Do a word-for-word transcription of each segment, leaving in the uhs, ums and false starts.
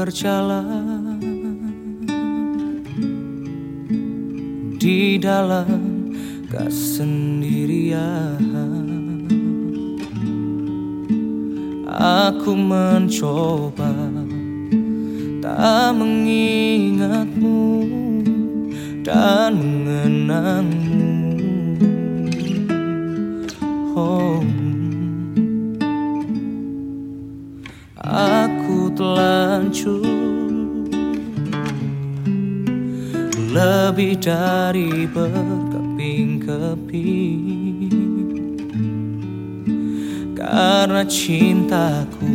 berjalan di dalam kesendirian. Aku mencoba tak mengingatmu dan mengenangmu. Oh, aku telanjur lebih dari berkeping-keping karena cintaku,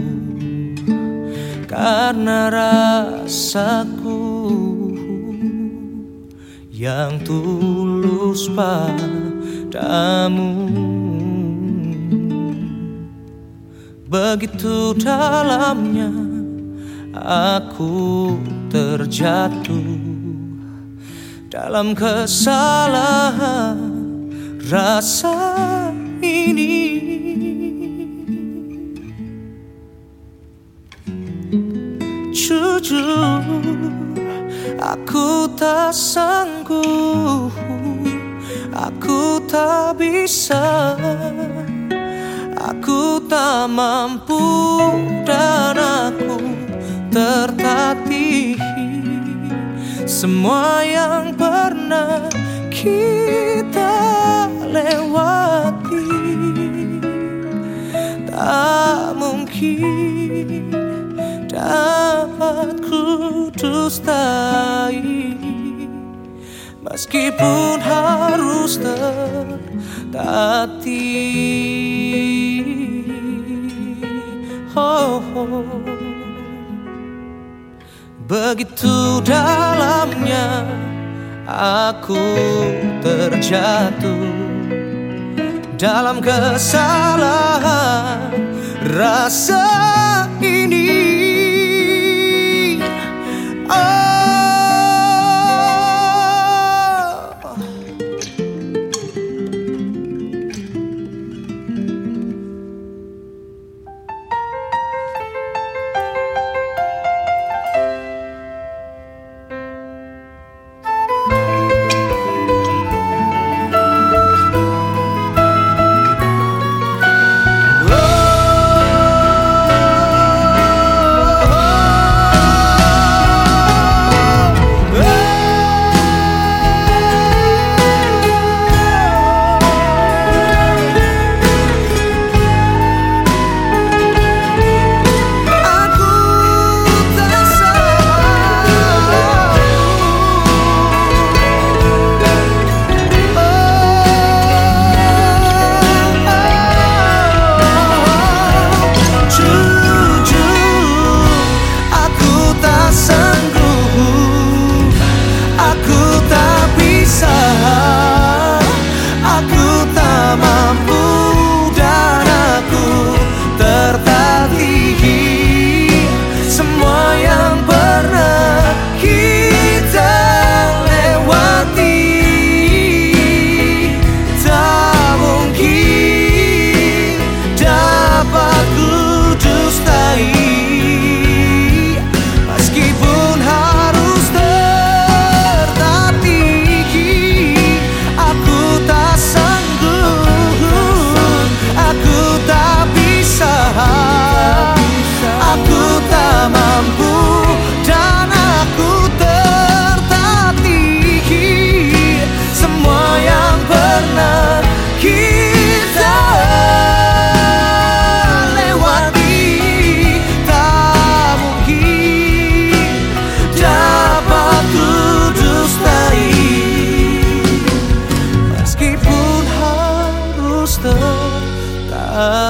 karena rasaku yang tulus padamu. Begitu dalamnya aku terjatuh dalam kesalahan rasa ini. Jujur, aku tak sanggup, aku tak bisa, aku tak mampu, dan aku tertatih. Semua yang pernah kita lewati tak mungkin dapat ku dustai, meskipun harus tertatih. Oh, oh. Begitu dalamnya aku terjatuh dalam kesalahan rasa ini. Meskipun harus tetap